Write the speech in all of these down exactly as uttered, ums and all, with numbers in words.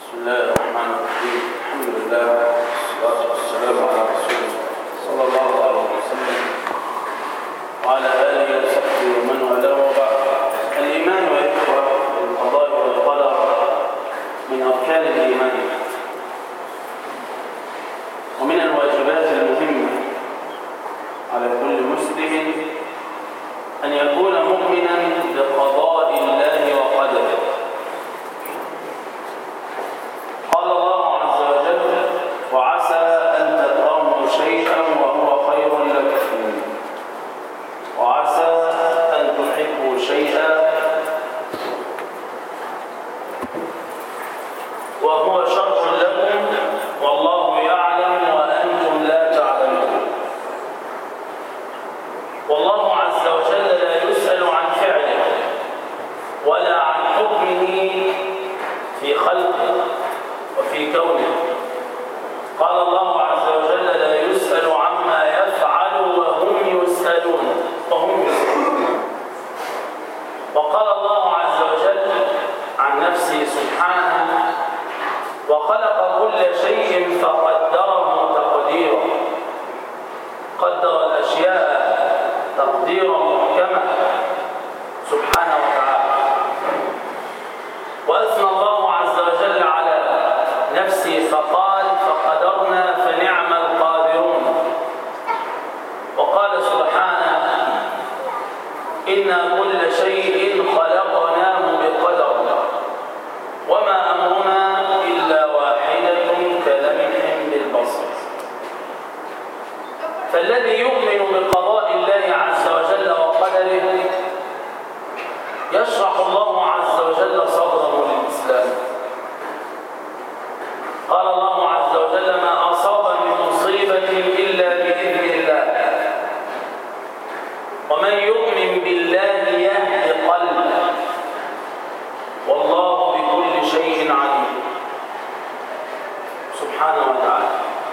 بسم الله الرحمن الرحيم. الحمد لله والصلاة والسلام على رسول الله صلى الله عليه وسلم وعلى آله وصحبه ومن والاه وبعد. الإيمان والإخوة بالقضاء والقدر من أركان الإيمان ومن الواجبات المهمة على كل مسلم أن يكون مؤمنا بقضاء الله وقدره. قال الله عز وجل: وعسى أن تكرهوا شيئا وهو خير لكم وعسى أن تحبوا شيئا وهو شر لكم والله يعلم وأنتم لا تعلمون. والله عز وجل لا يسأل عن فعله ولا عن حكمه في خلقه وفي كونه. قال الله عز وجل: لا يسأل عما يفعل وهم يسألون وهم يسألون. وقال الله عز وجل عن نفسه سبحانه: وخلق كل شيء فقدره تقديرا. قدر الأشياء تقديرا محكما سبحانه وتعالى. وأثنى الله عز وجل على نفسه فقال: فقدرنا فنعم القادرون. وقال سبحانه: إنا كل شيء خلقناه بقدر وما أمرنا إلا واحدة كلمح بالبصر. فالذي يؤمن بقضاء الله عز وجل وقدره يشرح الله عز وجل صدره للإسلام. قال الله عز وجل: ما أصاب من مصيبة إلا بإذن الله ومن يؤمن بالله يهد قلبه والله بكل شيء عليم سبحانه وتعالى.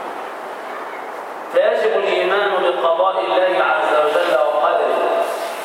فيجب الإيمان بقضاء الله عز وجل وقدره،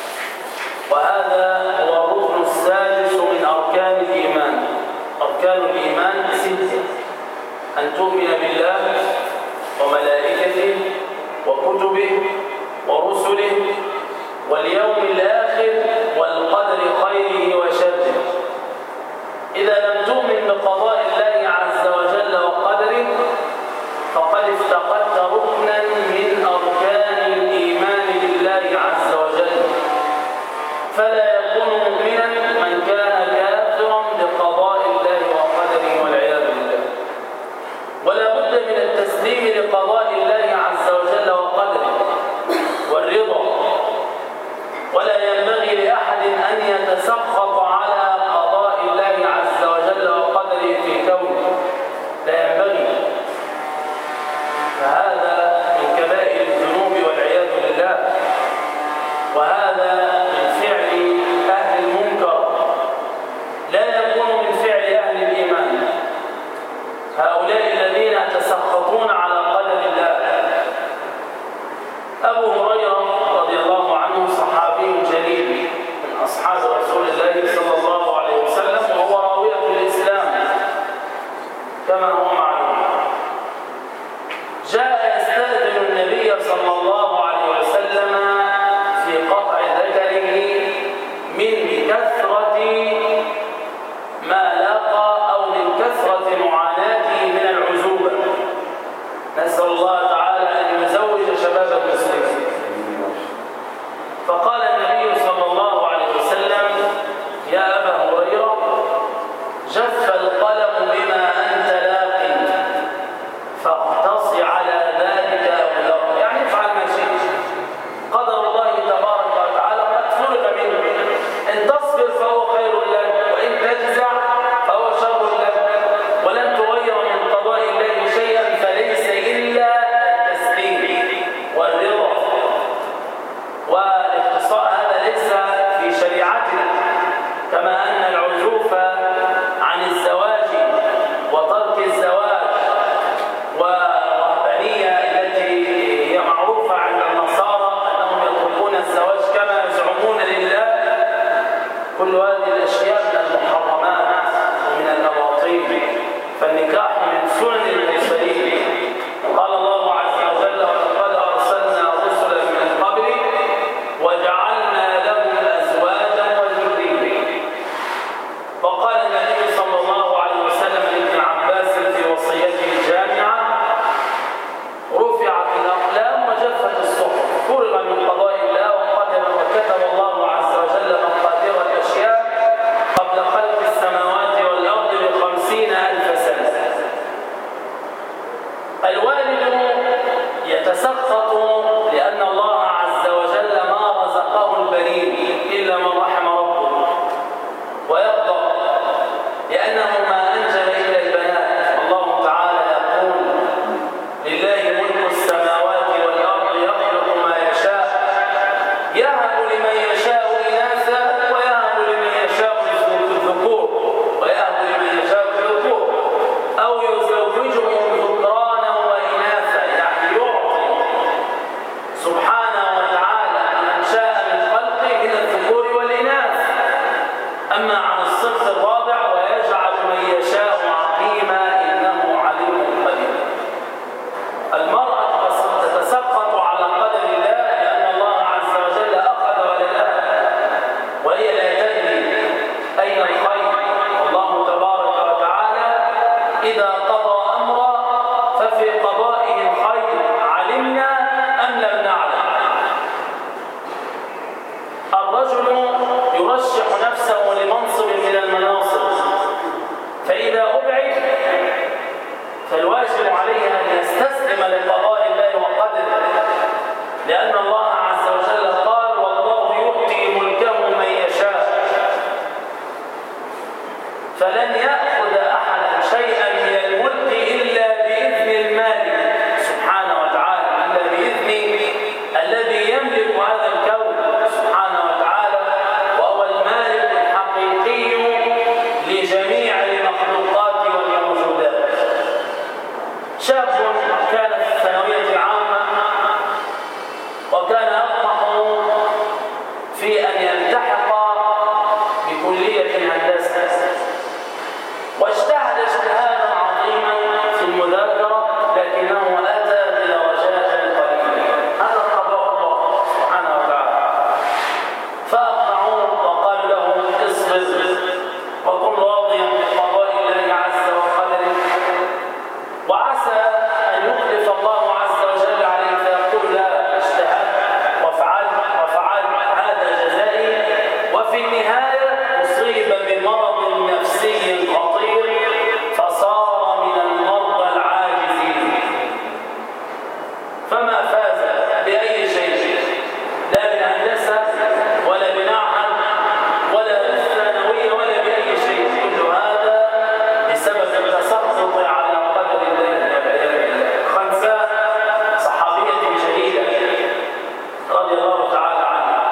وهذا هو الركن السادس من أركان الإيمان. أركان الإيمان ستة: أن تؤمن بالله وملائكته وكتبه ورسله واليوم الآخر والقدر خيره وشره. إذا لم تؤمن بقضاء الله عز وجل وقدره فقد افتقدت ركنا من أركان الإيمان بالله عز وجل. فلا يكون مؤمنا من كان كافرا بقضاء الله وقدره والعياذ بالله. ولا بد من التسليم لقضاء الله عز وجل وقدره والرضا. ولا ينبغي لأحد أن يتسخط على قضاء الله عز وجل وقدره إذا قضى أمرا ففي قضائه الخير علمنا أم لم نعلم. الرجل يرشح نفسه لمنصب من المناصب، فإذا أبعد فالواجب عليه أن يستسلم لقضاء الله وقدره، لأن الله عز وجل قال: والله يؤتي ملكه من يشاء. فلن يأخذ أحد شيئا من الملك إلا بإذن المالك سبحانه وتعالى، إلا بإذن الذي يملك هذا الكون سبحانه وتعالى، وهو المالك الحقيقي لجميع المخلوقات والموجودات. شاب كان في الثانوية العامة وكان يطمح في أن يلتحق بكلية الهندسة، واجتهد اجتهادا عظيما في المذاكرة، لكنه أتى بدرجات قليلة. هذا قضاء الله سبحانه وتعالى. فأقنعوه وقالوا له: اصبر وكن راضيا بقضاء الله عز وقدره، وعسى أن يخلف الله عز وجل عليك فيقول: لا، اجتهدت وفعلت وفعلت، هذا جزائي. وفي النهاية أصيب بمرض نفسي خطير فصار من المرضى العاجزين، فما فاز بأي شيء، لا بالهندسة ولا بمعهد ولا بالثانوية ولا بأي شيء. كل هذا بسبب التسخط على قدر الله والعياذ بالله. خنساء صحابية جليلة رضي الله تعالى عنها،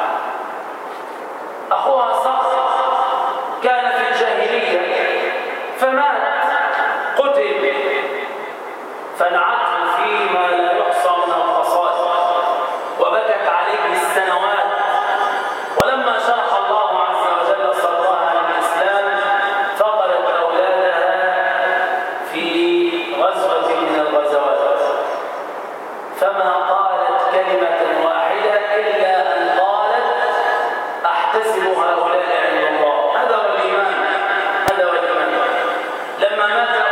أخوها صخر كان في الجاهلية فمات، قتل، فنعته فيما لا يحصى من القصائد وبكت عليه السنوات. ولما شرح الله عز وجل صدرها للإسلام فقدت أولادها في غزوة من الغزوات، فما قالت كلمة واحدة إلا أن قالت: أحتسب هؤلاء عند الله. هذا هو الإيمان، هذا هو الإيمان. لما مات